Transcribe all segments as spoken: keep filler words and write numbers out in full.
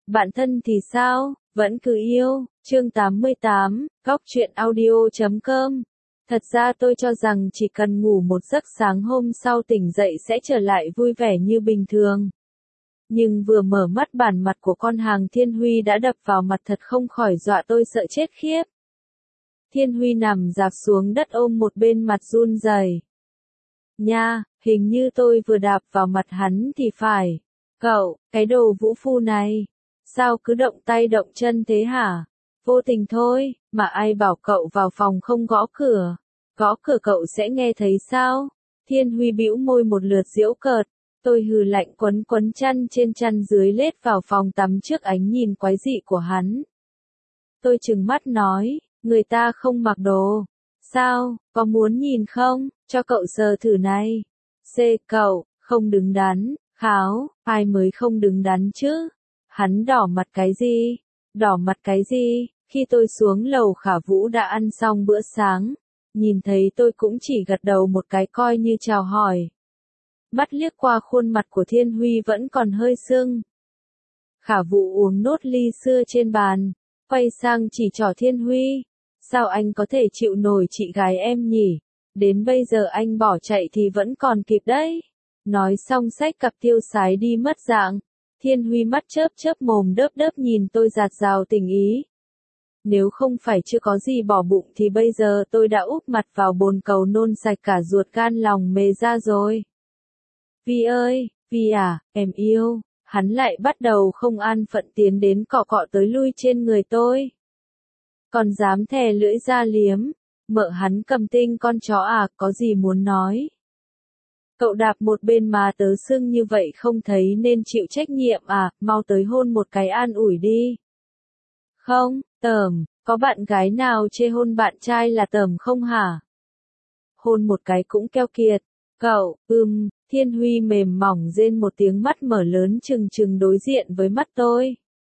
Bạn thân thì sao, vẫn cứ yêu, chương tám mươi tám, góc truyện audio chấm com. Thật ra tôi cho rằng chỉ cần ngủ một giấc sáng hôm sau tỉnh dậy sẽ trở lại vui vẻ như bình thường. Nhưng vừa mở mắt bản mặt của con hàng Thiên Huy đã đập vào mặt thật không khỏi dọa tôi sợ chết khiếp. Thiên Huy nằm rạp xuống đất ôm một bên mặt run rẩy. Nha, hình như tôi vừa đạp vào mặt hắn thì phải. Cậu, cái đồ vũ phu này, sao cứ động tay động chân thế hả? Vô tình thôi, mà ai bảo cậu vào phòng không gõ cửa? Gõ cửa cậu sẽ nghe thấy sao? Thiên Huy bĩu môi một lượt giễu cợt. Tôi hừ lạnh quấn quấn chăn trên chăn dưới lết vào phòng tắm trước ánh nhìn quái dị của hắn. Tôi trừng mắt nói, người ta không mặc đồ. Sao, có muốn nhìn không? Cho cậu sờ thử này. C cậu, không đứng đắn, kháo, ai mới không đứng đắn chứ? Hắn đỏ mặt cái gì? Đỏ mặt cái gì? Khi tôi xuống lầu Khả Vũ đã ăn xong bữa sáng. Nhìn thấy tôi cũng chỉ gật đầu một cái coi như chào hỏi. Mắt liếc qua khuôn mặt của Thiên Huy vẫn còn hơi sưng. Khả Vũ uống nốt ly sưa trên bàn, quay sang chỉ trỏ Thiên Huy. Sao anh có thể chịu nổi chị gái em nhỉ? Đến bây giờ anh bỏ chạy thì vẫn còn kịp đấy. Nói xong xách cặp tiêu sái đi mất dạng. Thiên Huy mắt chớp chớp mồm đớp đớp nhìn tôi dạt dào tình ý. Nếu không phải chưa có gì bỏ bụng thì bây giờ tôi đã úp mặt vào bồn cầu nôn sạch cả ruột gan lòng mề ra rồi. Vi ơi, Vi à, em yêu. Hắn lại bắt đầu không an phận tiến đến cọ cọ tới lui trên người tôi. Còn dám thè lưỡi ra liếm. Mợ hắn cầm tinh con chó à, có gì muốn nói? Cậu đạp một bên mà tớ sưng như vậy không thấy nên chịu trách nhiệm à, mau tới hôn một cái an ủi đi. Không, tởm, có bạn gái nào chê hôn bạn trai là tởm không hả? Hôn một cái cũng keo kiệt. Cậu, ưm, Thiên Huy mềm mỏng rên một tiếng mắt mở lớn trừng trừng đối diện với mắt tôi.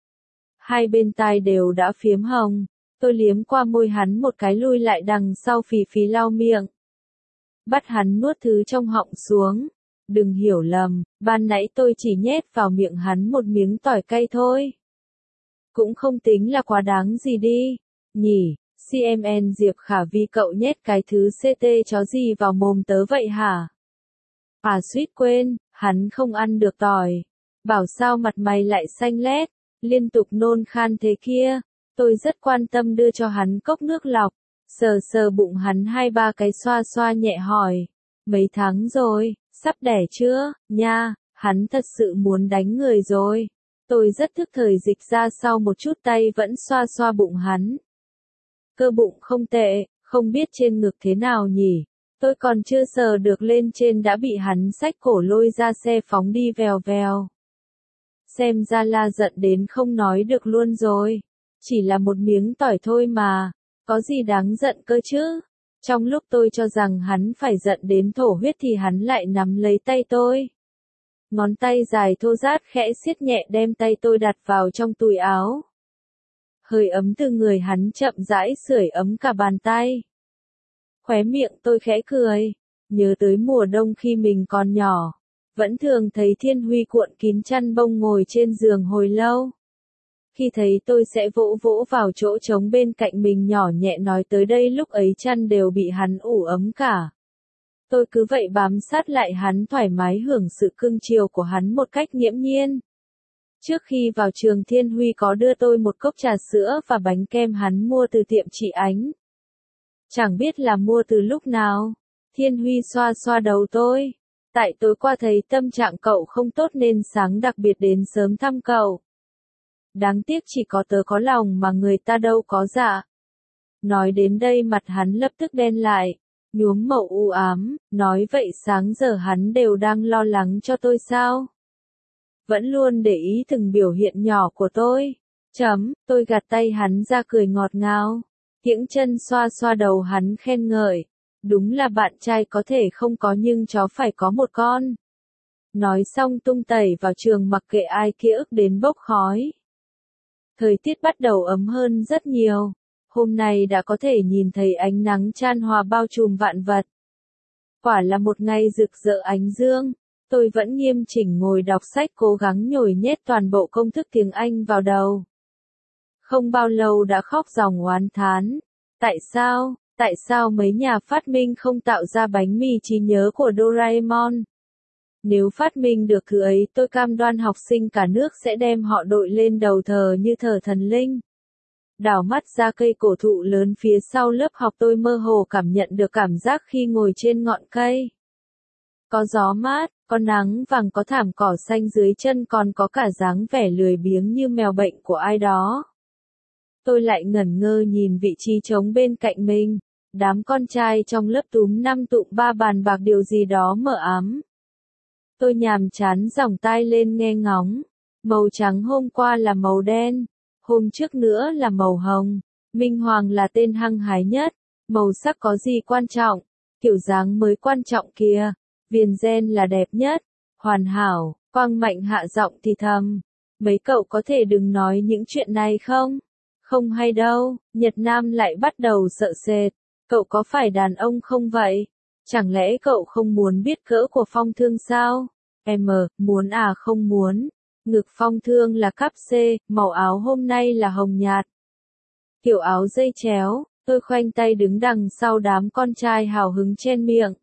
Hai bên tai đều đã phiếm hồng. Tôi liếm qua môi hắn một cái lui lại đằng sau phì phì lau miệng. Bắt hắn nuốt thứ trong họng xuống. Đừng hiểu lầm, ban nãy tôi chỉ nhét vào miệng hắn một miếng tỏi cay thôi. Cũng không tính là quá đáng gì đi. Nhỉ, xê em en Diệp Khả Vi cậu nhét cái thứ xê tê chó gì vào mồm tớ vậy hả? À suýt quên, hắn không ăn được tỏi. Bảo sao mặt mày lại xanh lét, liên tục nôn khan thế kia. Tôi rất quan tâm đưa cho hắn cốc nước lọc, sờ sờ bụng hắn hai ba cái xoa xoa nhẹ hỏi. Mấy tháng rồi, sắp đẻ chưa, nha, hắn thật sự muốn đánh người rồi. Tôi rất thức thời dịch ra sau một chút tay vẫn xoa xoa bụng hắn. Cơ bụng không tệ, không biết trên ngực thế nào nhỉ. Tôi còn chưa sờ được lên trên đã bị hắn xách cổ lôi ra xe phóng đi vèo vèo. Xem ra la giận đến không nói được luôn rồi. Chỉ là một miếng tỏi thôi mà, có gì đáng giận cơ chứ? Trong lúc tôi cho rằng hắn phải giận đến thổ huyết thì hắn lại nắm lấy tay tôi. Ngón tay dài thô rát khẽ siết nhẹ đem tay tôi đặt vào trong túi áo. Hơi ấm từ người hắn chậm rãi sưởi ấm cả bàn tay. Khóe miệng tôi khẽ cười, nhớ tới mùa đông khi mình còn nhỏ. Vẫn thường thấy Thiên Huy cuộn kín chăn bông ngồi trên giường hồi lâu. Khi thấy tôi sẽ vỗ vỗ vào chỗ trống bên cạnh mình nhỏ nhẹ nói tới đây lúc ấy chăn đều bị hắn ủ ấm cả. Tôi cứ vậy bám sát lại hắn thoải mái hưởng sự cưng chiều của hắn một cách nghiễm nhiên. Trước khi vào trường Thiên Huy có đưa tôi một cốc trà sữa và bánh kem hắn mua từ tiệm chị Ánh. Chẳng biết là mua từ lúc nào. Thiên Huy xoa xoa đầu tôi. Tại tối qua thấy tâm trạng cậu không tốt nên sáng đặc biệt đến sớm thăm cậu. Đáng tiếc chỉ có tớ có lòng mà người ta đâu có dạ. Nói đến đây mặt hắn lập tức đen lại, nhuốm màu u ám, nói vậy sáng giờ hắn đều đang lo lắng cho tôi sao? Vẫn luôn để ý từng biểu hiện nhỏ của tôi. Chấm, tôi gạt tay hắn ra cười ngọt ngào. Kiễng chân xoa xoa đầu hắn khen ngợi. Đúng là bạn trai có thể không có nhưng chó phải có một con. Nói xong tung tẩy vào trường mặc kệ ai kia ức đến bốc khói. Thời tiết bắt đầu ấm hơn rất nhiều. Hôm nay đã có thể nhìn thấy ánh nắng chan hòa bao trùm vạn vật. Quả là một ngày rực rỡ ánh dương. Tôi vẫn nghiêm chỉnh ngồi đọc sách cố gắng nhồi nhét toàn bộ công thức tiếng Anh vào đầu. Không bao lâu đã khóc ròng oán thán. Tại sao, tại sao mấy nhà phát minh không tạo ra bánh mì trí nhớ của Doraemon? Nếu phát minh được thứ ấy tôi cam đoan học sinh cả nước sẽ đem họ đội lên đầu thờ như thờ thần linh. Đảo mắt ra cây cổ thụ lớn phía sau lớp học tôi mơ hồ cảm nhận được cảm giác khi ngồi trên ngọn cây. Có gió mát, có nắng vàng có thảm cỏ xanh dưới chân còn có cả dáng vẻ lười biếng như mèo bệnh của ai đó. Tôi lại ngẩn ngơ nhìn vị trí trống bên cạnh mình, đám con trai trong lớp túm năm tụm ba bàn bạc điều gì đó mờ ám. Tôi nhàm chán giỏng tai lên nghe ngóng, màu trắng hôm qua là màu đen, hôm trước nữa là màu hồng, Minh Hoàng là tên hăng hái nhất, màu sắc có gì quan trọng, kiểu dáng mới quan trọng kìa, viền gen là đẹp nhất, hoàn hảo, Quang Mạnh hạ giọng thì thầm, mấy cậu có thể đừng nói những chuyện này không? Không hay đâu, Nhật Nam lại bắt đầu sợ sệt, cậu có phải đàn ông không vậy? Chẳng lẽ cậu không muốn biết cỡ của Phong Thương sao? Em, muốn à không muốn. Ngực Phong Thương là cắp C, màu áo hôm nay là hồng nhạt. Kiểu áo dây chéo, tôi khoanh tay đứng đằng sau đám con trai hào hứng chen miệng.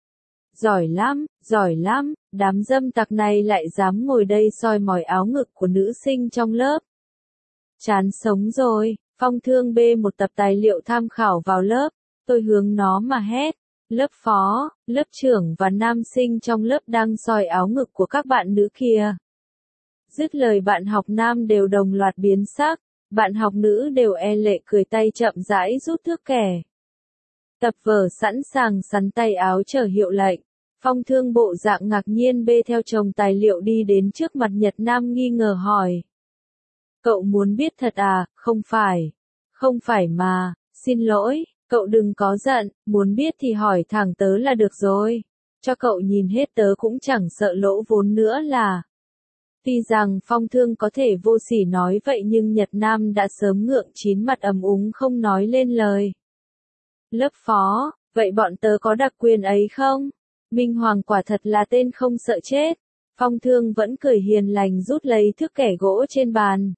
Giỏi lắm, giỏi lắm, đám dâm tặc này lại dám ngồi đây soi mói áo ngực của nữ sinh trong lớp. Chán sống rồi, Phong Thương bê một tập tài liệu tham khảo vào lớp, tôi hướng nó mà hét. Lớp phó, lớp trưởng và nam sinh trong lớp đang soi áo ngực của các bạn nữ kia. Dứt lời bạn học nam đều đồng loạt biến sắc, bạn học nữ đều e lệ cười tay chậm rãi rút thước kẻ. Tập vở sẵn sàng sắn tay áo chờ hiệu lệnh. Phong Thương bộ dạng ngạc nhiên bê theo chồng tài liệu đi đến trước mặt Nhật Nam nghi ngờ hỏi. Cậu muốn biết thật à, không phải. Không phải mà, xin lỗi. Cậu đừng có giận, muốn biết thì hỏi thẳng tớ là được rồi. Cho cậu nhìn hết tớ cũng chẳng sợ lỗ vốn nữa là. Tuy rằng Phong Thương có thể vô sỉ nói vậy nhưng Nhật Nam đã sớm ngượng chín mặt ầm úng không nói lên lời. Lớp phó, vậy bọn tớ có đặc quyền ấy không? Minh Hoàng quả thật là tên không sợ chết. Phong Thương vẫn cười hiền lành rút lấy thước kẻ gỗ trên bàn.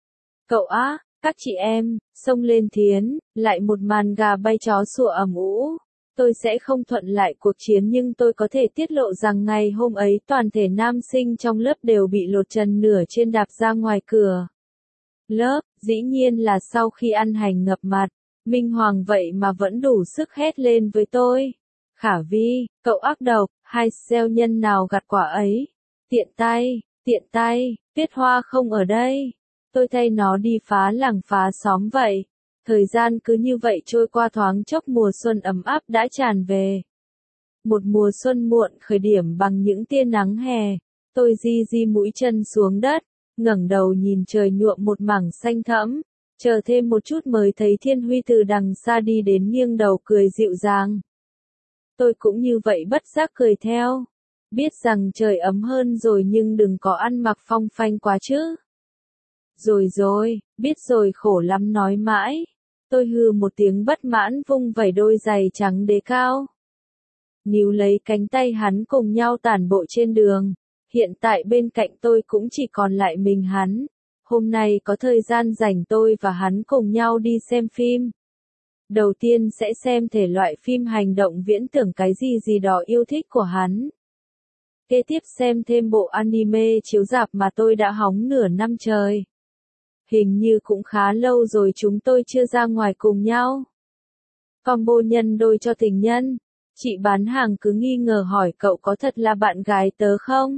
Cậu á. Các chị em, xông lên thiến, lại một màn gà bay chó sủa ầm ĩ. Tôi sẽ không thuận lại cuộc chiến nhưng tôi có thể tiết lộ rằng ngày hôm ấy toàn thể nam sinh trong lớp đều bị lột trần nửa trên đạp ra ngoài cửa. Lớp, dĩ nhiên là sau khi ăn hành ngập mặt, Minh Hoàng vậy mà vẫn đủ sức hét lên với tôi. Khả Vi, cậu ác độc, hai gieo nhân nào gặt quả ấy. Tiện tay, tiện tay, Tuyết Hoa không ở đây. Tôi thay nó đi phá làng phá xóm vậy. Thời gian cứ như vậy trôi qua thoáng chốc mùa xuân ấm áp đã tràn về. Một mùa xuân muộn khởi điểm bằng những tia nắng hè. Tôi di di mũi chân xuống đất, ngẩng đầu nhìn trời nhuộm một mảng xanh thẫm. Chờ thêm một chút mới thấy Thiên Huy từ đằng xa đi đến nghiêng đầu cười dịu dàng. Tôi cũng như vậy bất giác cười theo. Biết rằng trời ấm hơn rồi nhưng đừng có ăn mặc phong phanh quá chứ. Rồi rồi, biết rồi khổ lắm nói mãi. Tôi hừ một tiếng bất mãn vung vẩy đôi giày trắng đế cao. Níu lấy cánh tay hắn cùng nhau tản bộ trên đường. Hiện tại bên cạnh tôi cũng chỉ còn lại mình hắn. Hôm nay có thời gian rảnh tôi và hắn cùng nhau đi xem phim. Đầu tiên sẽ xem thể loại phim hành động viễn tưởng cái gì gì đó yêu thích của hắn. Kế tiếp xem thêm bộ anime chiếu rạp mà tôi đã hóng nửa năm trời. Hình như cũng khá lâu rồi chúng tôi chưa ra ngoài cùng nhau. Combo nhân đôi cho tình nhân. Chị bán hàng cứ nghi ngờ hỏi cậu có thật là bạn gái tớ không?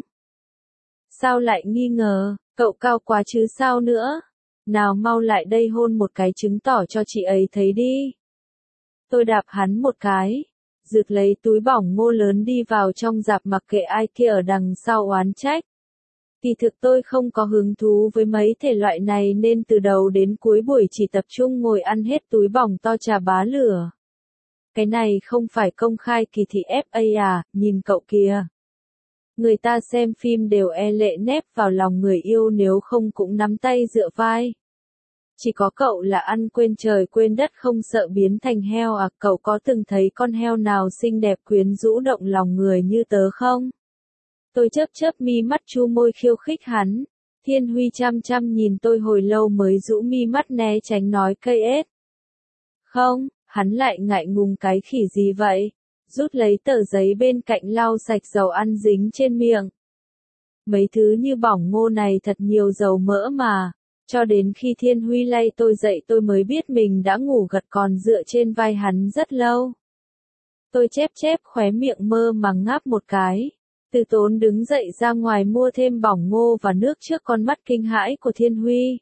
Sao lại nghi ngờ, cậu cao quá chứ sao nữa? Nào mau lại đây hôn một cái chứng tỏ cho chị ấy thấy đi. Tôi đạp hắn một cái. Rực lấy túi bỏng ngô lớn đi vào trong rạp mặc kệ ai kia ở đằng sau oán trách. Kỳ thực tôi không có hứng thú với mấy thể loại này nên từ đầu đến cuối buổi chỉ tập trung ngồi ăn hết túi bỏng to trà bá lửa. Cái này không phải công khai kỳ thị ép a à, nhìn cậu kìa. Người ta xem phim đều e lệ nép vào lòng người yêu nếu không cũng nắm tay dựa vai. Chỉ có cậu là ăn quên trời quên đất không sợ biến thành heo à, cậu có từng thấy con heo nào xinh đẹp quyến rũ động lòng người như tớ không? Tôi chớp chớp mi mắt chu môi khiêu khích hắn. Thiên Huy chăm chăm nhìn tôi hồi lâu mới rũ mi mắt né tránh nói cây ết. Không, hắn lại ngại ngùng cái khỉ gì vậy? Rút lấy tờ giấy bên cạnh lau sạch dầu ăn dính trên miệng. Mấy thứ như bỏng ngô này thật nhiều dầu mỡ mà. Cho đến khi Thiên Huy lay tôi dậy tôi mới biết mình đã ngủ gật còn dựa trên vai hắn rất lâu. Tôi chép chép khóe miệng mơ màng ngáp một cái. Từ tốn đứng dậy ra ngoài mua thêm bỏng ngô và nước trước con mắt kinh hãi của Thiên Huy.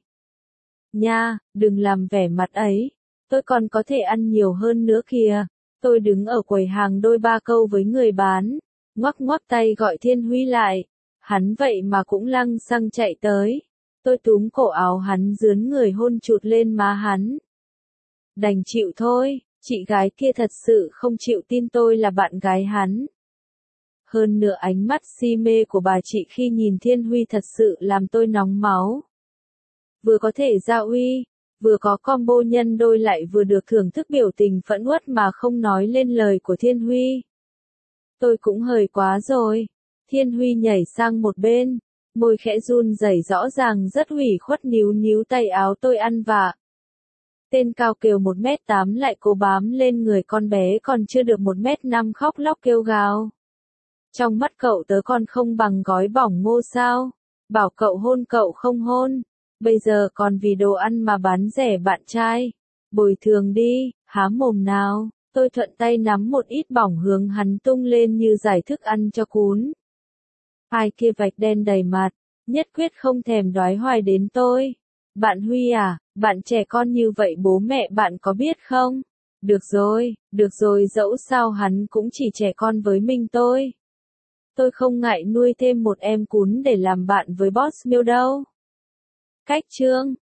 Nha, đừng làm vẻ mặt ấy. Tôi còn có thể ăn nhiều hơn nữa kìa. Tôi đứng ở quầy hàng đôi ba câu với người bán. Ngoắc ngoắc tay gọi Thiên Huy lại. Hắn vậy mà cũng lăng xăng chạy tới. Tôi túm cổ áo hắn dướn người hôn chụt lên má hắn. Đành chịu thôi, chị gái kia thật sự không chịu tin tôi là bạn gái hắn. Hơn nữa ánh mắt si mê của bà chị khi nhìn Thiên Huy thật sự làm tôi nóng máu. Vừa có thể ra uy, vừa có combo nhân đôi lại vừa được thưởng thức biểu tình phẫn uất mà không nói lên lời của Thiên Huy. Tôi cũng hời quá rồi. Thiên Huy nhảy sang một bên, môi khẽ run rẩy rõ ràng rất ủy khuất níu níu tay áo tôi ăn vạ. Tên cao kiều một mét tám lại cố bám lên người con bé còn chưa được một mét năm khóc lóc kêu gào. Trong mắt cậu tớ còn không bằng gói bỏng ngô sao? Bảo cậu hôn cậu không hôn. Bây giờ còn vì đồ ăn mà bán rẻ bạn trai. Bồi thường đi, há mồm nào. Tôi thuận tay nắm một ít bỏng hướng hắn tung lên như giải thức ăn cho cún. Ai kia vạch đen đầy mặt, nhất quyết không thèm đoái hoài đến tôi. Bạn Huy à, bạn trẻ con như vậy bố mẹ bạn có biết không? Được rồi, được rồi dẫu sao hắn cũng chỉ trẻ con với mình tôi. Tôi không ngại nuôi thêm một em cún để làm bạn với boss miêu đâu. Cách chương